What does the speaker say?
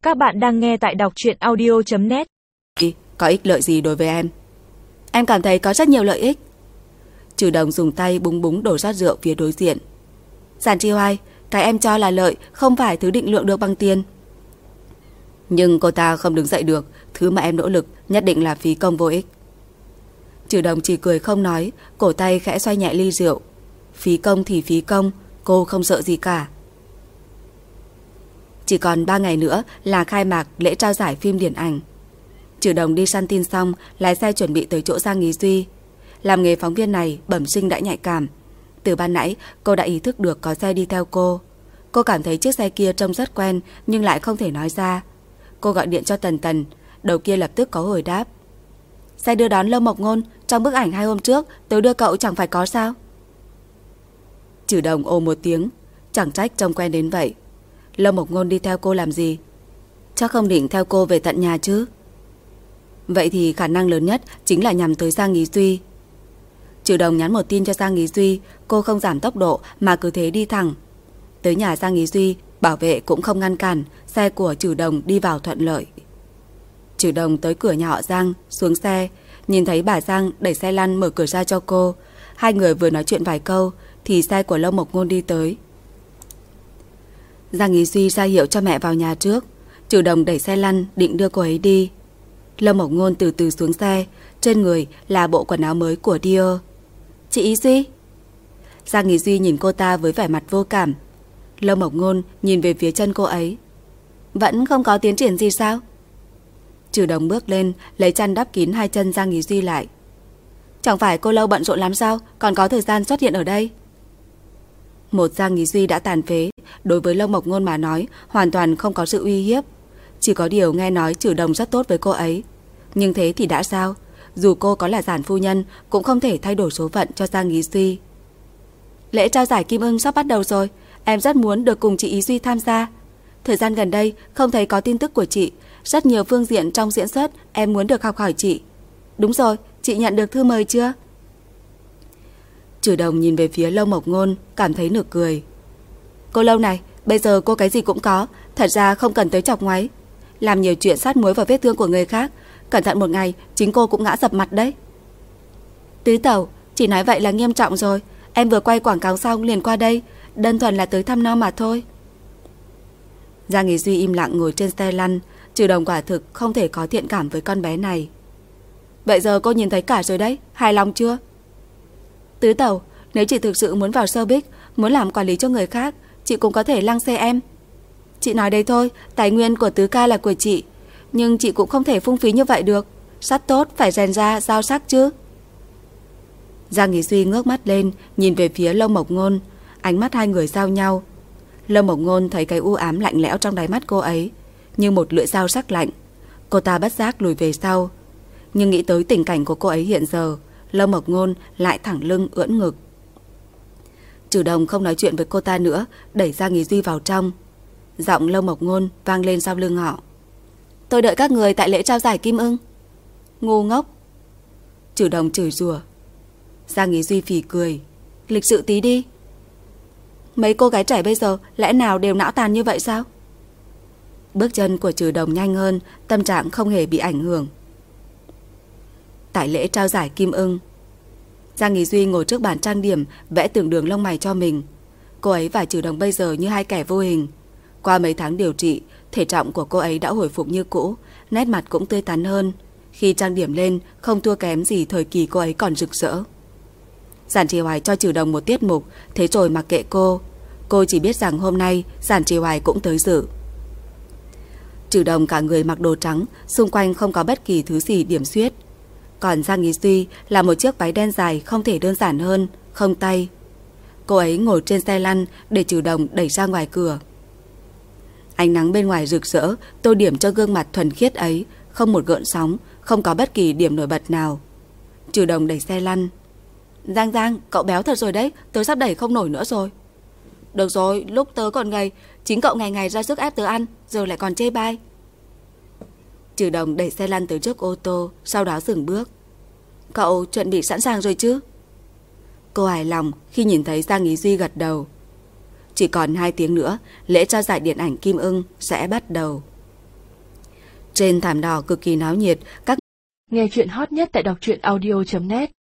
Các bạn đang nghe tại đọc truyện audio.net. Có ích lợi gì đối với em? Em cảm thấy có rất nhiều lợi ích. Trừ Đồng dùng tay búng búng đổ rót rượu phía đối diện. Giản Chi Hoài, cái em cho là lợi không phải thứ định lượng được bằng tiền. Nhưng cô ta không đứng dậy được. Thứ mà em nỗ lực nhất định là phí công vô ích. Trừ Đồng chỉ cười không nói, cổ tay khẽ xoay nhẹ ly rượu. Phí công thì phí công, cô không sợ gì cả. Chỉ còn 3 ngày nữa là khai mạc lễ trao giải phim điện ảnh. Trừ Đồng đi săn tin xong, lái xe chuẩn bị tới chỗ Giang Ý Duy. Làm nghề phóng viên này bẩm sinh đã nhạy cảm. Từ ban nãy cô đã ý thức được có xe đi theo cô. Cô cảm thấy chiếc xe kia trông rất quen nhưng lại không thể nói ra. Cô gọi điện cho Tần Tần, đầu kia lập tức có hồi đáp. Xe đưa đón Lâm Mộc Ngôn, trong bức ảnh 2 hôm trước tớ đưa cậu chẳng phải có sao? Trừ Đồng ồ một tiếng, chẳng trách trông quen đến vậy. Lâm Mộc Ngôn đi theo cô làm gì? Chắc không định theo cô về tận nhà chứ? Vậy thì khả năng lớn nhất chính là nhằm tới Giang Ý Duy. Trừ Đồng nhắn một tin cho Giang Ý Duy. Cô không giảm tốc độ mà cứ thế đi thẳng. Tới nhà Giang Ý Duy, bảo vệ cũng không ngăn cản. Xe của Trừ Đồng đi vào thuận lợi. Trừ Đồng tới cửa nhà họ Giang, xuống xe, nhìn thấy bà Giang đẩy xe lăn mở cửa ra cho cô. Hai người vừa nói chuyện vài câu thì xe của Lâm Mộc Ngôn đi tới. Giang Ý Duy ra hiệu cho mẹ vào nhà trước. Trừ Đồng đẩy xe lăn định đưa cô ấy đi. Lâm Mộc Ngôn từ từ xuống xe. Trên người là bộ quần áo mới của Dior. Chị Ý Duy. Giang Ý Duy nhìn cô ta với vẻ mặt vô cảm. Lâm Mộc Ngôn nhìn về phía chân cô ấy. Vẫn không có tiến triển gì sao? Trừ Đồng bước lên, lấy chăn đắp kín hai chân Giang Ý Duy lại. Chẳng phải cô lâu bận rộn lắm sao, còn có thời gian xuất hiện ở đây? Một Giang Ý Duy đã tàn phế, đối với Lâm Mộc Ngôn mà nói hoàn toàn không có sự uy hiếp. Chỉ có điều nghe nói Trừ Đồng rất tốt với cô ấy. Nhưng thế thì đã sao? Dù cô có là giản phu nhân cũng không thể thay đổi số phận cho Giang Ý Duy. Lễ trao giải Kim Ưng sắp bắt đầu rồi. Em rất muốn được cùng chị Ý Duy tham gia. Thời gian gần đây không thấy có tin tức của chị. Rất nhiều phương diện trong diễn xuất em muốn được học hỏi chị. Đúng rồi, chị nhận được thư mời chưa? Trừ Đồng nhìn về phía Lâm Mộc Ngôn, cảm thấy nực cười. Cô Lâu này, bây giờ cô cái gì cũng có. Thật ra không cần tới chọc ngoáy. Làm nhiều chuyện sát muối vào vết thương của người khác, cẩn thận một ngày chính cô cũng ngã dập mặt đấy. Tứ tẩu, chỉ nói vậy là nghiêm trọng rồi. Em vừa quay quảng cáo xong liền qua đây, đơn thuần là tới thăm nom mà thôi. Giang Ý Duy im lặng ngồi trên xe lăn. Trừ Đồng quả thực không thể có thiện cảm với con bé này. Vậy giờ cô nhìn thấy cả rồi đấy, hài lòng chưa? Tứ tẩu, nếu chị thực sự muốn vào showbiz, muốn làm quản lý cho người khác, chị cũng có thể lăng xê em. Chị nói đây thôi, tài nguyên của Tứ ca là của chị, nhưng chị cũng không thể phung phí như vậy được. Sắt tốt phải rèn ra giao sắc chứ. Giang Ý Duy ngước mắt lên, nhìn về phía Lâm Mộc Ngôn. Ánh mắt hai người giao nhau. Lâm Mộc Ngôn thấy cái u ám lạnh lẽo trong đáy mắt cô ấy như một lưỡi dao sắc lạnh. Cô ta bất giác lùi về sau. Nhưng nghĩ tới tình cảnh của cô ấy hiện giờ, Lâm Mộc Ngôn lại thẳng lưng ưỡn ngực. Trừ Đồng không nói chuyện với cô ta nữa, đẩy Giang Ý Duy vào trong. Giọng Lâm Mộc Ngôn vang lên sau lưng họ. Tôi đợi các người tại lễ trao giải Kim Ưng. Ngu ngốc. Trừ Đồng chửi rủa. Giang Ý Duy phì cười. Lịch sự tí đi. Mấy cô gái trẻ bây giờ lẽ nào đều não tàn như vậy sao? Bước chân của Trừ Đồng nhanh hơn, tâm trạng không hề bị ảnh hưởng. Tại lễ trao giải Kim Ưng, Giang Ý Duy ngồi trước bàn trang điểm, vẽ từng đường lông mày cho mình. Cô ấy và Trừ Đồng bây giờ như hai kẻ vô hình. Qua mấy tháng điều trị, thể trọng của cô ấy đã hồi phục như cũ, nét mặt cũng tươi tắn hơn. Khi trang điểm lên, không thua kém gì thời kỳ cô ấy còn rực rỡ. Giản Trì Hoài cho Trừ Đồng một tiết mục, thế rồi mặc kệ cô. Cô chỉ biết rằng hôm nay Giản Trì Hoài cũng tới dự. Trừ Đồng cả người mặc đồ trắng, xung quanh không có bất kỳ thứ gì điểm xuyết. Còn Giang Ý Duy là một chiếc váy đen dài không thể đơn giản hơn, không tay. Cô ấy ngồi trên xe lăn để Trừ Đồng đẩy ra ngoài cửa. Ánh nắng bên ngoài rực rỡ, tô điểm cho gương mặt thuần khiết ấy, không một gợn sóng, không có bất kỳ điểm nổi bật nào. Trừ Đồng đẩy xe lăn. Giang, cậu béo thật rồi đấy, tớ sắp đẩy không nổi nữa rồi. Được rồi, lúc tớ còn gầy, chính cậu ngày ngày ra sức ép tớ ăn, giờ lại còn chê bai. Trừ Đồng đẩy xe lăn tới trước ô tô, sau đó dừng bước. Cậu chuẩn bị sẵn sàng rồi chứ? Cô hài lòng khi nhìn thấy Giang Ý Duy gật đầu. Chỉ còn 2 tiếng nữa, lễ trao giải điện ảnh Kim Ưng sẽ bắt đầu. Trên thảm đỏ cực kỳ náo nhiệt, các nghe chuyện hot nhất tại đọc truyện audio.net